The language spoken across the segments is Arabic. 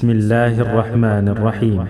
بسم الله الرحمن الرحيم.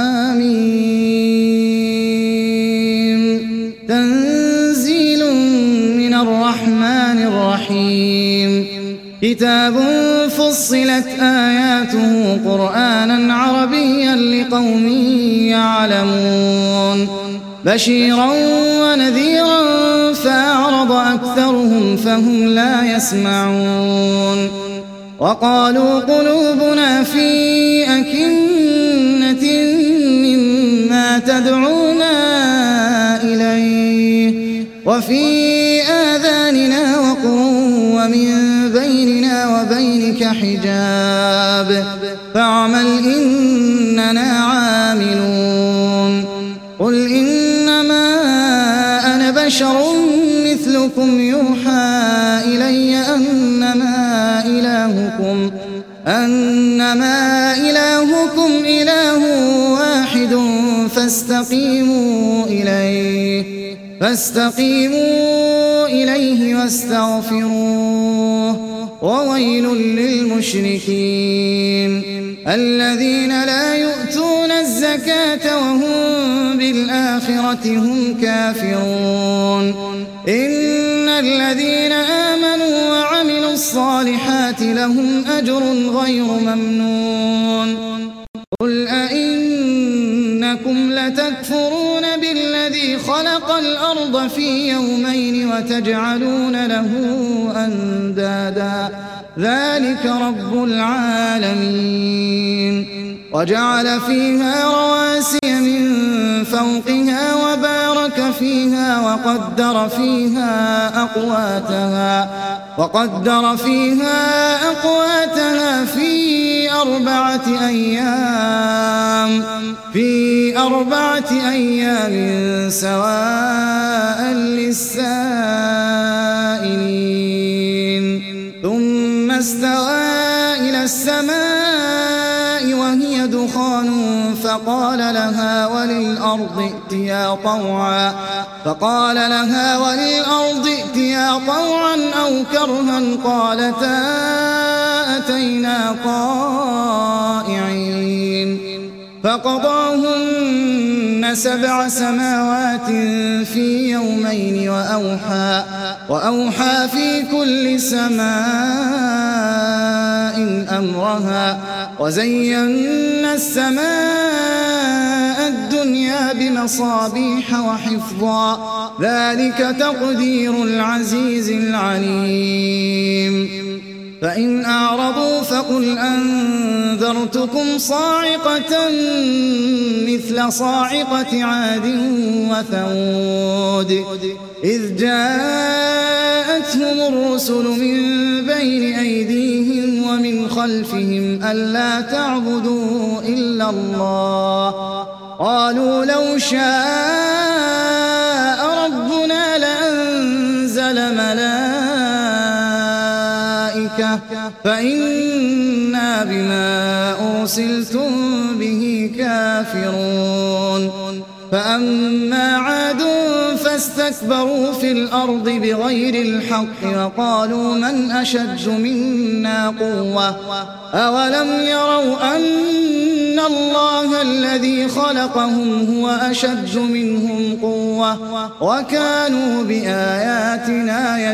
آمين. تنزيل من الرحمن الرحيم. كتاب فصلت آياته قرآنا عربيا لقوم يعلمون بشيرا ونذيرا فأعرض أكثرهم فهم لا يسمعون وقالوا قلوبنا في أكنة مما تدعونا إليه وفي آذاننا وقر ومن بيننا وبينك حجاب فاعمل إننا عاملون قل إنما أنا بشر مثلكم يوحى إلي أنما إلهكم إله واحد فاستقيموا إليه واستغفروه وويل للمشركين الذين لا يؤتون الزكاة وهم بالآخرة هم كافرون إن الذين آمنوا وعملوا الصالحات لهم أجر غير ممنون قل أئنكم لتكفرون بالذي خلق الأرض في يومين وتجعلون له أندادا ذلك رب العالمين وجعل فيها رواسي من فوقها وبارك فيها وقدر فيها أقواتها في أربعة أيام سواء للسائلين ثم استوى إلى السماء وهي دخان فقال لها وللأرض ائتيا طوعا أو كرها قالتا أتينا طائعين فقضاهن 7 سماوات في يومين وأوحى في كل سماء أمرها وزينا السماء الدنيا بمصابيح وحفظا ذلك تقدير العزيز العليم فإن أعرضوا فقل أنذرتكم صاعقة مثل صاعقة عاد وثمود إذ جاءتهم الرسل من بين أيديهم ومن خلفهم ألا تعبدوا إلا الله قالوا لو شاء ربنا لأنزل ملائكة فإنا بما أرسلتم به كافرون فأما عاد فاستكبروا في الأرض بغير الحق وقالوا من أشد منا قوة أولم يروا أن الله الذي خلقهم هو أشد منهم قوة وكانوا بآياتنا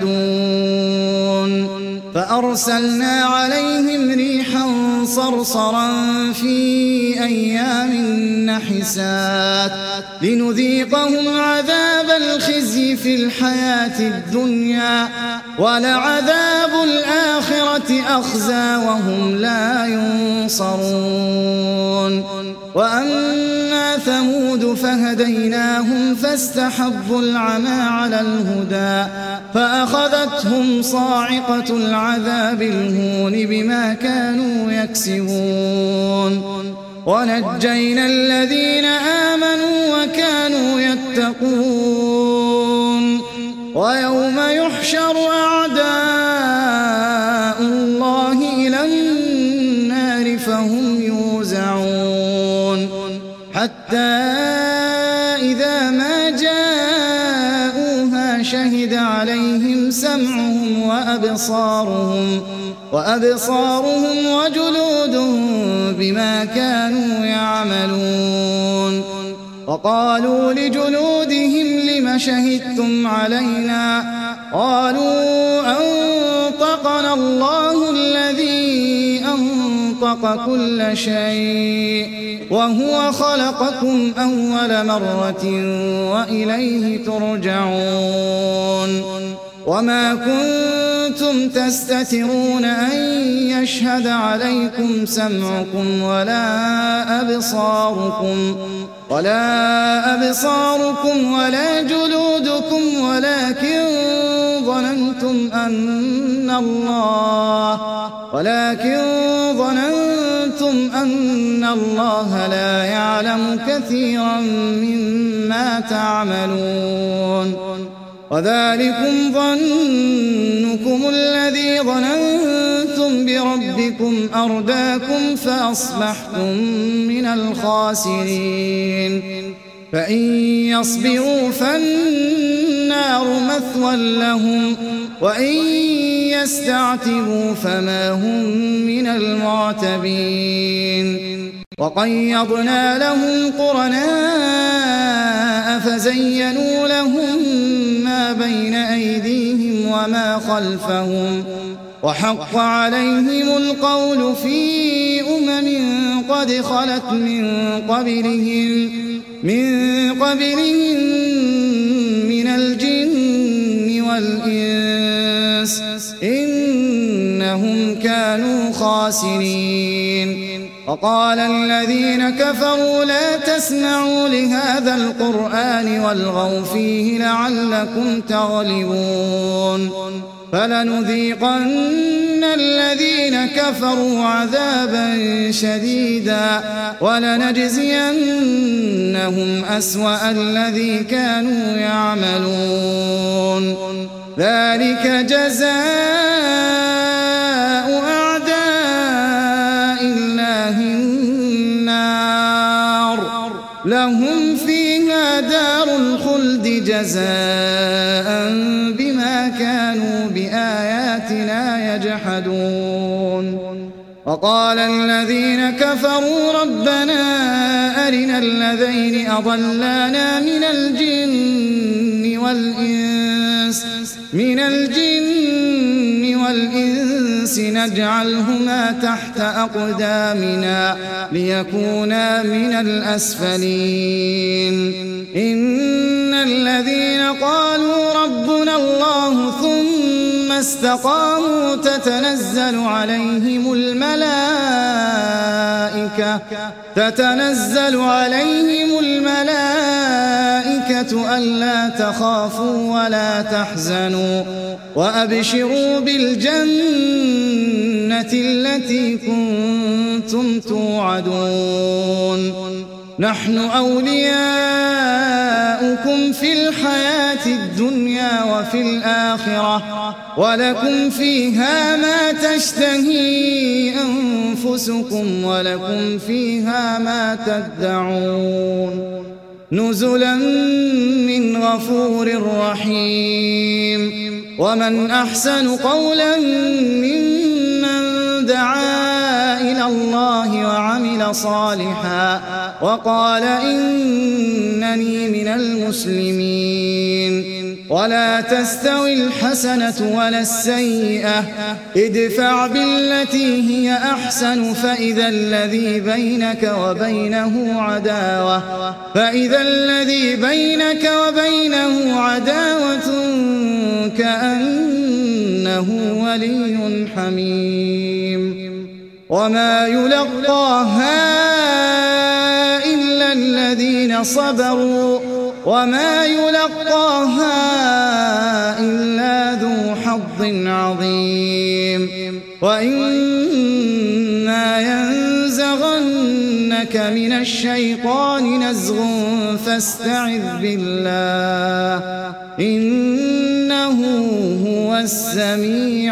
يجحدون فأرسلنا عليهم ريحا صرصرا في أيام نحسات لنذيقهم عذاب الخزي في الحياة الدنيا ولعذاب الآخرة أخزى وهم لا ينصرون وأما ثمود فهديناهم فاستحبوا العمى على الهدى فأخذتهم صاعقة العذاب الهون بما كانوا يكسبون ونجينا الذين آمنوا وكانوا يتقون ويوم يحشر أعداء الله إلى النار فهم يوزعون حتى إذا ما جاءوها شهد عليهم سمعهم وأبصارهم وجلودهم بما كانوا يعملون. وقالوا لجلودهم لم شهدتم علينا؟ قالوا أنطقنا الله الذي أنطق كل شيء وهو خلقكم أول مرة وإليه ترجعون. وما كنتم تستترون أن يشهد عليكم سمعكم ولا أبصاركم ولا جلودكم ولكن ظننتم أن الله لا يعلم كثيرا مما تعملون. وذلكم ظنكم الذي ظننتم بربكم أرداكم فأصبحتم من الخاسرين. فإن يصبروا فالنار مثوى لهم وإن يستعتبوا فما هم من المعتبين. وقيضنا لهم قرناء فزينوا لهم ما بين أيديهم وما خلفهم وحق عليهم القول في قد خلت من قبلهم من الجن والإنس إنهم كانوا خاسرين. وقال الذين كفروا لا تسمعوا لهذا القرآن والغوا فيه لعلكم تغلبون. فلنذيقن الذين كفروا عذابا شديدا ولنجزينهم أسوأ الذي كانوا يعملون. ذلك جزاء أعداء الله النار لهم فيها دار الخلد جزاء بما كانوا بآياتنا يجحدون. وقال الذين كفروا ربنا أرنا الذين أضلانا من الجن والإنس نجعلهما تحت أقدامنا ليكونا من الأسفلين. إن الذين قالوا ربنا الله ثم استقاموا تتنزل عليهم الملائكة ألا تخافوا ولا تحزنوا وأبشروا بالجنة التي كنتم توعدون. نحن أولياؤكم في الحياة الدنيا وفي الآخرة ولكم فيها ما تشتهي أنفسكم ولكم فيها ما تدعون. نزلا من غفور رحيم. ومن أحسن قولا ممن دعا إلى الله وعمل صالحا وقال إنني من المسلمين. ولا تستوي الحسنة ولا السيئة ادفع بالتي هي أحسن فإذا الذي بينك وبينه عداوة كأنه ولي حميم. وما يلقاها إلا الذين صبروا وما يلقاها إلا ذو حظ عظيم. وإما ينزغنك من الشيطان نزغ فاستعذ بالله إنه هو السميع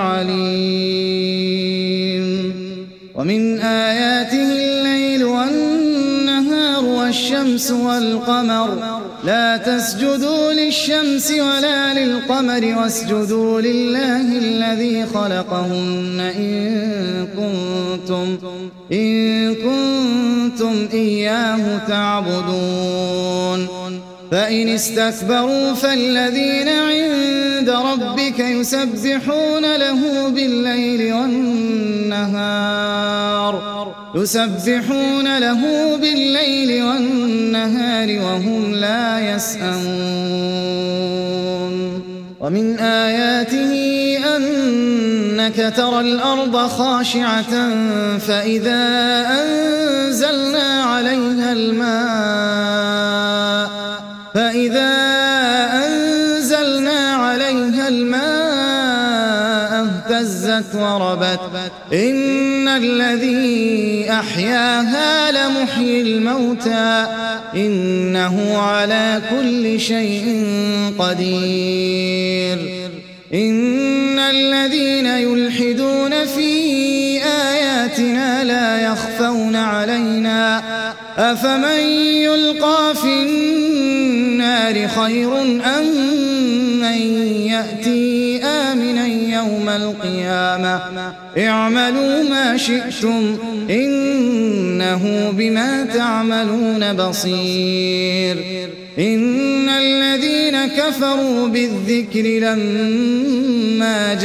العليم. ومن آياته الليل والنهار والشمس والقمر لا تسجدوا للشمس ولا للقمر واسجدوا لله الذي خلقهن إن كنتم كنتم إياه تعبدون. فإن استكبروا فالذين عند ربك يسبحون له بالليل والنهار وهم لا يسأمون. ومن آياته أنك ترى الأرض خاشعة فإذا أنزلنا عليها الماء اهتزت وربت. إن الذي أحياها لمحيي الموتى إنه على كل شيء قدير. إن الذين يلحدون في آياتنا لا يخفون علينا أفمن يلقى في النار خير أم من يأتي آمنا يوم القيامة اعملوا ما شئتم إنه بما تعملون بصير. إن الذين كفروا بالذكر لما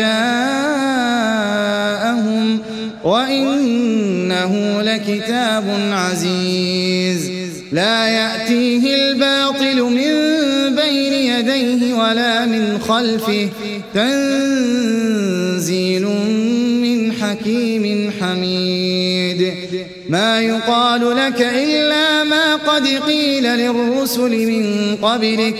جاءهم وإنه لكتاب عزيز لا يأتيه الباطل من بين يديه ولا من خلفه تنزيل من حكيم حميد. ما يقال لك إلا ما قد قيل للرسل من قبلك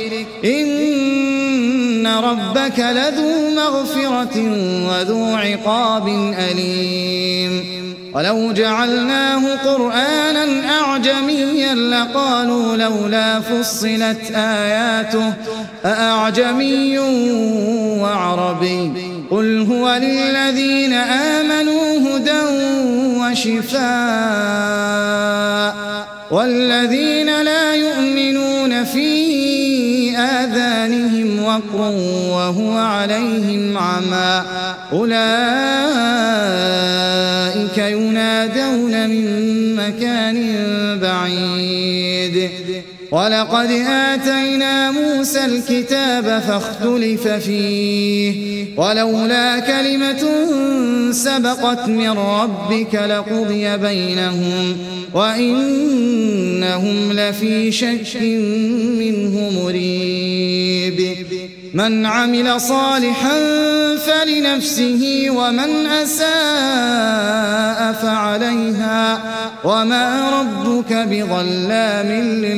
إن ربك لذو مغفرة وذو عقاب أليم. ولو جعلناه قرآنا أعجميا لقالوا لولا فصلت آياته أأعجمي وعربي قل هو للذين آمنوا هدى وشفاء والذين لا يؤمنون في آذانهم وقر وهو عليهم عمى أولئك ينادون من مكان بعيد. ولقد آتينا موسى الكتاب فاختلف فيه ولولا كلمة سبقت من ربك لقضي بينهم وإنهم لفي شك منه مريب. من عمل صالحا فلنفسه ومن أساء فعليها وما ربك بظلام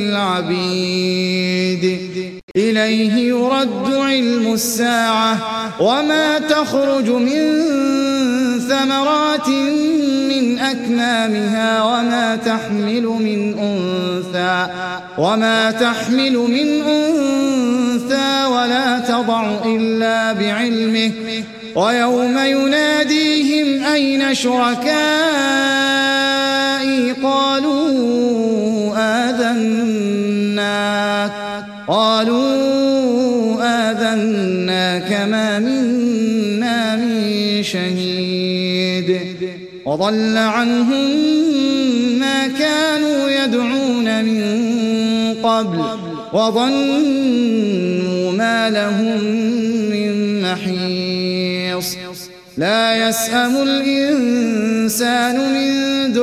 للعبيد. إليه يرد علم الساعة وما تخرج من ثمرات من أكمامها وما تحمل من أنثى ولا تضع إلا بعلمه. ويوم يناديهم أين شركائي قالوا آذناك ما منا من شهيد. وضل عنهم ما كانوا يدعون من قبل وظنوا ما لهم من محيص. لا يسأم الإنسان من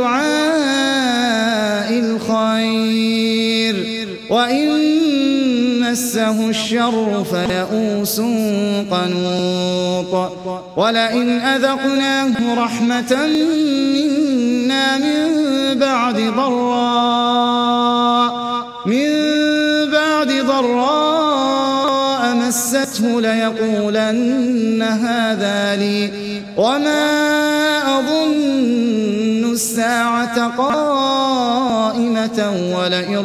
دعاء الخير وإن مسه الشر فيئوس قنوط. ولئن أذقناه رحمة منا من بعد ضراء مسته ليقولن هذا لي وما أظن الساعة قائمة ولئن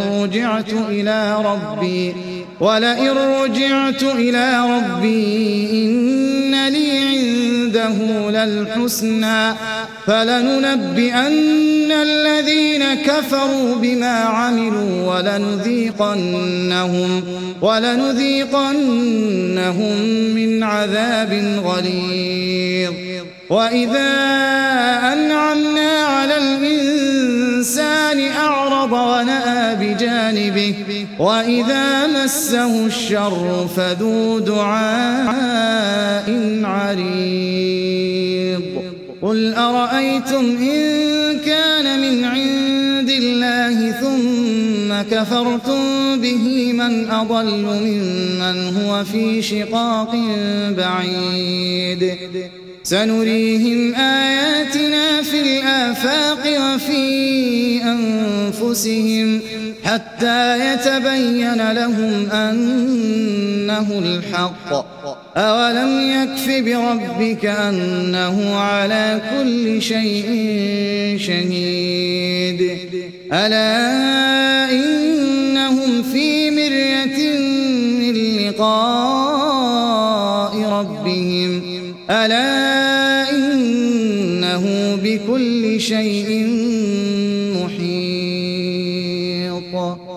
رجعت إلى ربي إن لي عنده للحسنى فلننبئن الذين كفروا بما عملوا ولنذيقنهم من عذاب غليظ. وإذا أنعمنا على الإنسان أعرض ونأى بجانبه وإذا مسه الشر فذو دعاء عريض قل أرأيتم إن كان من عند الله ثم كفرتم به من أضل ممن هو في شقاق بعيد سنريهم آياتنا في الآفاق وفي أنفسهم حتى يتبين لهم أنه الحق أولم يكف بربك أنه على كل شيء شهيد ألا إنهم في مرية من لقاء ربهم ألا إنه بكل شيء محيط